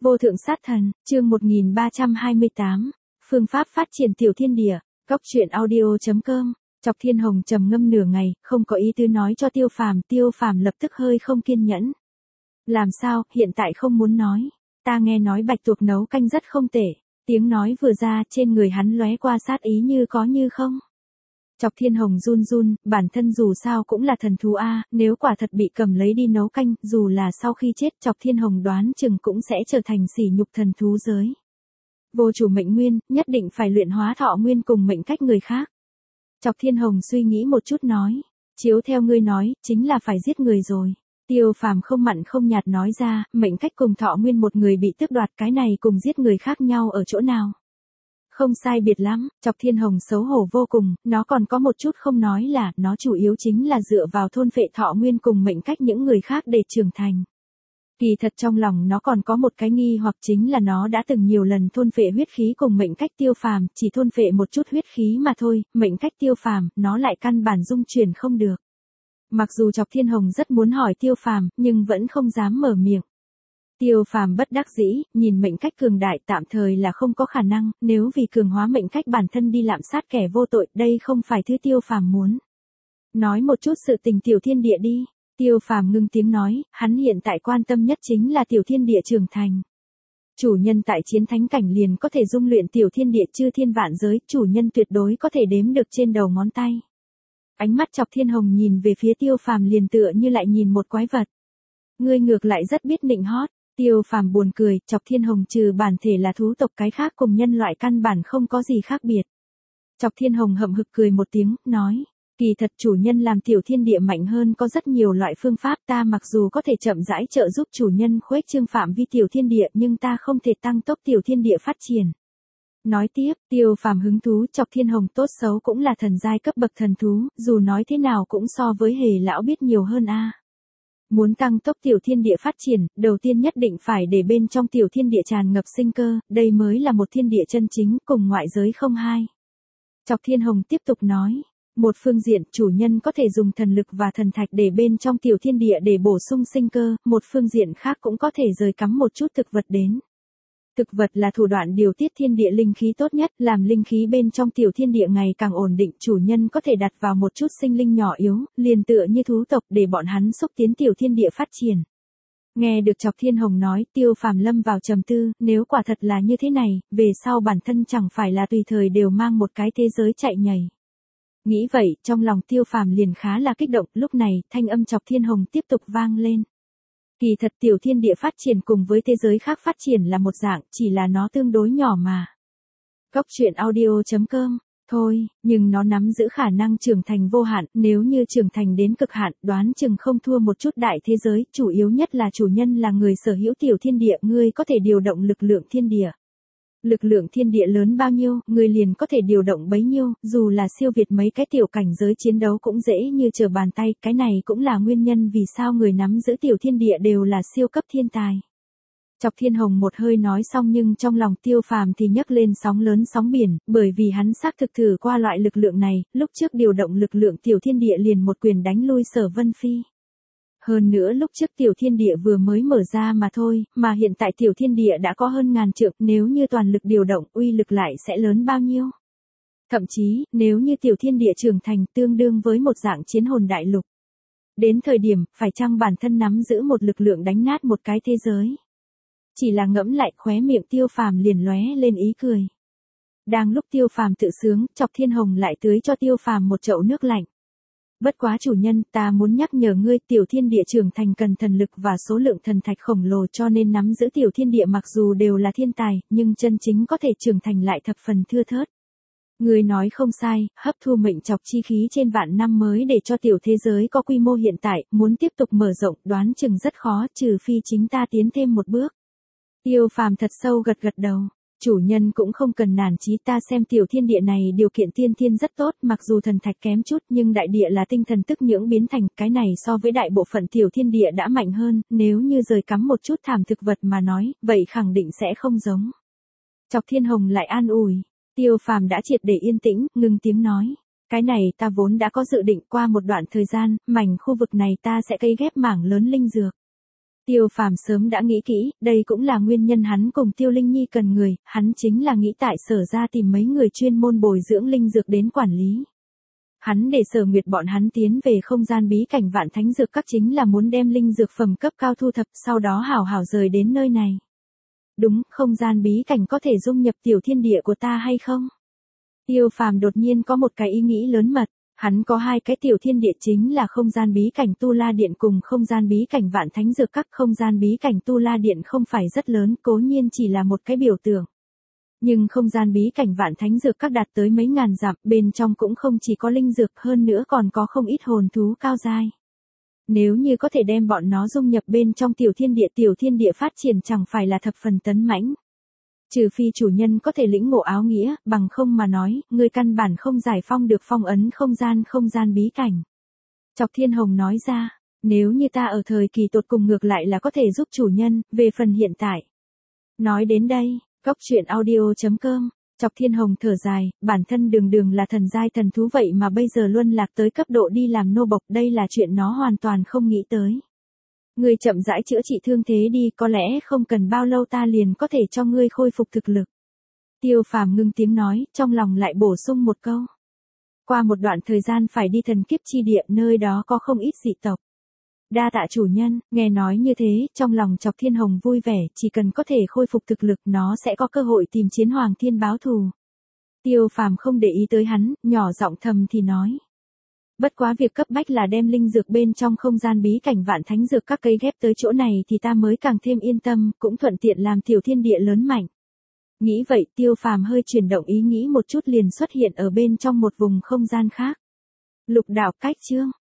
Vô thượng sát thần, chương 1328, phương pháp phát triển tiểu thiên địa, góc truyện audio.com. Chọc Thiên Hồng trầm ngâm nửa ngày, không có ý tứ nói cho Tiêu Phàm lập tức hơi không kiên nhẫn. Làm sao, hiện tại không muốn nói. Ta nghe nói bạch tuộc nấu canh rất không tệ. Tiếng nói vừa ra, trên người hắn lóe qua sát ý như có như không. Chọc Thiên Hồng run run, bản thân dù sao cũng là thần thú a, nếu quả thật bị cầm lấy đi nấu canh, dù là sau khi chết Chọc Thiên Hồng đoán chừng cũng sẽ trở thành sỉ nhục thần thú giới. Vô chủ mệnh nguyên, nhất định phải luyện hóa thọ nguyên cùng mệnh cách người khác. Chọc Thiên Hồng suy nghĩ một chút nói, chiếu theo ngươi nói, chính là phải giết người rồi. Tiêu Phàm không mặn không nhạt nói ra, mệnh cách cùng thọ nguyên một người bị tước đoạt, cái này cùng giết người khác nhau ở chỗ nào? Không sai biệt lắm, Chọc Thiên Hồng xấu hổ vô cùng, nó còn có một chút không nói là, nó chủ yếu chính là dựa vào thôn phệ thọ nguyên cùng mệnh cách những người khác để trưởng thành. Kỳ thật trong lòng nó còn có một cái nghi hoặc chính là nó đã từng nhiều lần thôn phệ huyết khí cùng mệnh cách Tiêu Phàm, chỉ thôn phệ một chút huyết khí mà thôi, mệnh cách Tiêu Phàm, nó lại căn bản dung chuyển không được. Mặc dù Chọc Thiên Hồng rất muốn hỏi Tiêu Phàm, nhưng vẫn không dám mở miệng. Tiêu Phàm bất đắc dĩ, nhìn mệnh cách cường đại tạm thời là không có khả năng, nếu vì cường hóa mệnh cách bản thân đi lạm sát kẻ vô tội, đây không phải thứ Tiêu Phàm muốn. Nói một chút sự tình tiểu thiên địa đi. Tiêu Phàm ngưng tiếng nói, hắn hiện tại quan tâm nhất chính là tiểu thiên địa trưởng thành. Chủ nhân tại chiến thánh cảnh liền có thể dung luyện tiểu thiên địa chư thiên vạn giới, chủ nhân tuyệt đối có thể đếm được trên đầu ngón tay. Ánh mắt Chọc Thiên Hồng nhìn về phía Tiêu Phàm liền tựa như lại nhìn một quái vật. Ngươi ngược lại rất biết nịnh hót. Tiêu Phàm buồn cười, Chọc Thiên Hồng trừ bản thể là thú tộc cái khác cùng nhân loại căn bản không có gì khác biệt. Chọc Thiên Hồng hậm hực cười một tiếng, nói, kỳ thật chủ nhân làm tiểu thiên địa mạnh hơn có rất nhiều loại phương pháp, ta mặc dù có thể chậm rãi trợ giúp chủ nhân khuếch trương phạm vi tiểu thiên địa nhưng ta không thể tăng tốc tiểu thiên địa phát triển. Nói tiếp, Tiêu Phàm hứng thú, Chọc Thiên Hồng tốt xấu cũng là thần giai cấp bậc thần thú, dù nói thế nào cũng so với hề lão biết nhiều hơn a. Muốn tăng tốc tiểu thiên địa phát triển, đầu tiên nhất định phải để bên trong tiểu thiên địa tràn ngập sinh cơ, đây mới là một thiên địa chân chính, cùng ngoại giới không hai. Chọc Thiên Hồng tiếp tục nói, một phương diện chủ nhân có thể dùng thần lực và thần thạch để bên trong tiểu thiên địa để bổ sung sinh cơ, một phương diện khác cũng có thể rời cắm một chút thực vật đến. Thực vật là thủ đoạn điều tiết thiên địa linh khí tốt nhất, làm linh khí bên trong tiểu thiên địa ngày càng ổn định, chủ nhân có thể đặt vào một chút sinh linh nhỏ yếu, liền tựa như thú tộc để bọn hắn xúc tiến tiểu thiên địa phát triển. Nghe được Chọc Thiên Hồng nói, Tiêu Phàm lâm vào trầm tư, nếu quả thật là như thế này, về sau bản thân chẳng phải là tùy thời đều mang một cái thế giới chạy nhảy. Nghĩ vậy, trong lòng Tiêu Phàm liền khá là kích động, lúc này, thanh âm Chọc Thiên Hồng tiếp tục vang lên. Kỳ thật tiểu thiên địa phát triển cùng với thế giới khác phát triển là một dạng, chỉ là nó tương đối nhỏ mà. Góc truyện audio.com, thôi, nhưng nó nắm giữ khả năng trưởng thành vô hạn, nếu như trưởng thành đến cực hạn, đoán chừng không thua một chút đại thế giới, chủ yếu nhất là chủ nhân là người sở hữu tiểu thiên địa, ngươi có thể điều động lực lượng thiên địa. Lực lượng thiên địa lớn bao nhiêu, người liền có thể điều động bấy nhiêu, dù là siêu việt mấy cái tiểu cảnh giới chiến đấu cũng dễ như trở bàn tay, cái này cũng là nguyên nhân vì sao người nắm giữ tiểu thiên địa đều là siêu cấp thiên tài. Chọc Thiên Hồng một hơi nói xong nhưng trong lòng Tiêu Phàm thì nhấc lên sóng lớn sóng biển, bởi vì hắn xác thực thử qua loại lực lượng này, lúc trước điều động lực lượng tiểu thiên địa liền một quyền đánh lui Sở Vân Phi. Hơn nữa lúc trước tiểu thiên địa vừa mới mở ra mà thôi, mà hiện tại tiểu thiên địa đã có hơn ngàn trượng, nếu như toàn lực điều động, uy lực lại sẽ lớn bao nhiêu. Thậm chí, nếu như tiểu thiên địa trưởng thành tương đương với một dạng chiến hồn đại lục. Đến thời điểm, phải chăng bản thân nắm giữ một lực lượng đánh nát một cái thế giới. Chỉ là ngẫm lại khóe miệng Tiêu Phàm liền lóe lên ý cười. Đang lúc Tiêu Phàm tự sướng, Chọc Thiên Hồng lại tưới cho Tiêu Phàm một chậu nước lạnh. Bất quá chủ nhân, ta muốn nhắc nhở ngươi, tiểu thiên địa trưởng thành cần thần lực và số lượng thần thạch khổng lồ, cho nên nắm giữ tiểu thiên địa mặc dù đều là thiên tài, nhưng chân chính có thể trưởng thành lại thập phần thưa thớt. Ngươi nói không sai, hấp thu mệnh chọc chi khí trên vạn năm mới để cho tiểu thế giới có quy mô hiện tại, muốn tiếp tục mở rộng đoán chừng rất khó, trừ phi chính ta tiến thêm một bước. Tiêu Phàm thật sâu gật gật đầu. Chủ nhân cũng không cần nản chí, ta xem tiểu thiên địa này điều kiện tiên thiên rất tốt, mặc dù thần thạch kém chút nhưng đại địa là tinh thần tức nhưỡng biến thành, cái này so với đại bộ phận tiểu thiên địa đã mạnh hơn, nếu như rời cắm một chút thảm thực vật mà nói, vậy khẳng định sẽ không giống. Chọc Thiên Hồng lại an ủi, Tiêu Phàm đã triệt để yên tĩnh, ngưng tiếng nói, cái này ta vốn đã có dự định, qua một đoạn thời gian, mảnh khu vực này ta sẽ cấy ghép mảng lớn linh dược. Tiêu Phàm sớm đã nghĩ kỹ, đây cũng là nguyên nhân hắn cùng Tiêu Linh Nhi cần người, hắn chính là nghĩ tại Sở ra tìm mấy người chuyên môn bồi dưỡng linh dược đến quản lý. Hắn để Sở Nguyệt bọn hắn tiến về không gian bí cảnh Vạn Thánh Dược Các chính là muốn đem linh dược phẩm cấp cao thu thập, sau đó hảo hảo rời đến nơi này. Đúng, không gian bí cảnh có thể dung nhập tiểu thiên địa của ta hay không? Tiêu Phàm đột nhiên có một cái ý nghĩ lớn mật. Hắn có hai cái tiểu thiên địa chính là không gian bí cảnh Tu La Điện cùng không gian bí cảnh Vạn Thánh Dược Các. Không gian bí cảnh Tu La Điện không phải rất lớn, cố nhiên chỉ là một cái biểu tượng. Nhưng không gian bí cảnh Vạn Thánh Dược Các đạt tới mấy ngàn dặm, bên trong cũng không chỉ có linh dược, hơn nữa còn có không ít hồn thú cao giai. Nếu như có thể đem bọn nó dung nhập bên trong tiểu thiên địa phát triển chẳng phải là thập phần tấn mãnh. Trừ phi chủ nhân có thể lĩnh ngộ áo nghĩa, bằng không mà nói, người căn bản không giải phong được phong ấn không gian bí cảnh. Chọc Thiên Hồng nói ra, nếu như ta ở thời kỳ tột cùng ngược lại là có thể giúp chủ nhân, về phần hiện tại. Nói đến đây, goctruyện.audio.com, Chọc Thiên Hồng thở dài, bản thân đường là thần giai thần thú vậy mà bây giờ luân lạc tới cấp độ đi làm nô bộc, đây là chuyện nó hoàn toàn không nghĩ tới. Ngươi chậm rãi chữa trị thương thế đi, có lẽ không cần bao lâu ta liền có thể cho ngươi khôi phục thực lực. Tiêu Phàm ngưng tiếng nói, trong lòng lại bổ sung một câu. Qua một đoạn thời gian phải đi thần kiếp chi địa, nơi đó có không ít dị tộc. Đa tạ chủ nhân, nghe nói như thế, trong lòng Chọc Thiên Hồng vui vẻ, chỉ cần có thể khôi phục thực lực nó sẽ có cơ hội tìm Chiến Hoàng Thiên báo thù. Tiêu Phàm không để ý tới hắn, nhỏ giọng thầm thì nói. Bất quá việc cấp bách là đem linh dược bên trong không gian bí cảnh Vạn Thánh Dược Các cây ghép tới chỗ này thì ta mới càng thêm yên tâm, cũng thuận tiện làm tiểu thiên địa lớn mạnh. Nghĩ vậy Tiêu Phàm hơi chuyển động ý nghĩ một chút liền xuất hiện ở bên trong một vùng không gian khác. Lục đạo cách chương.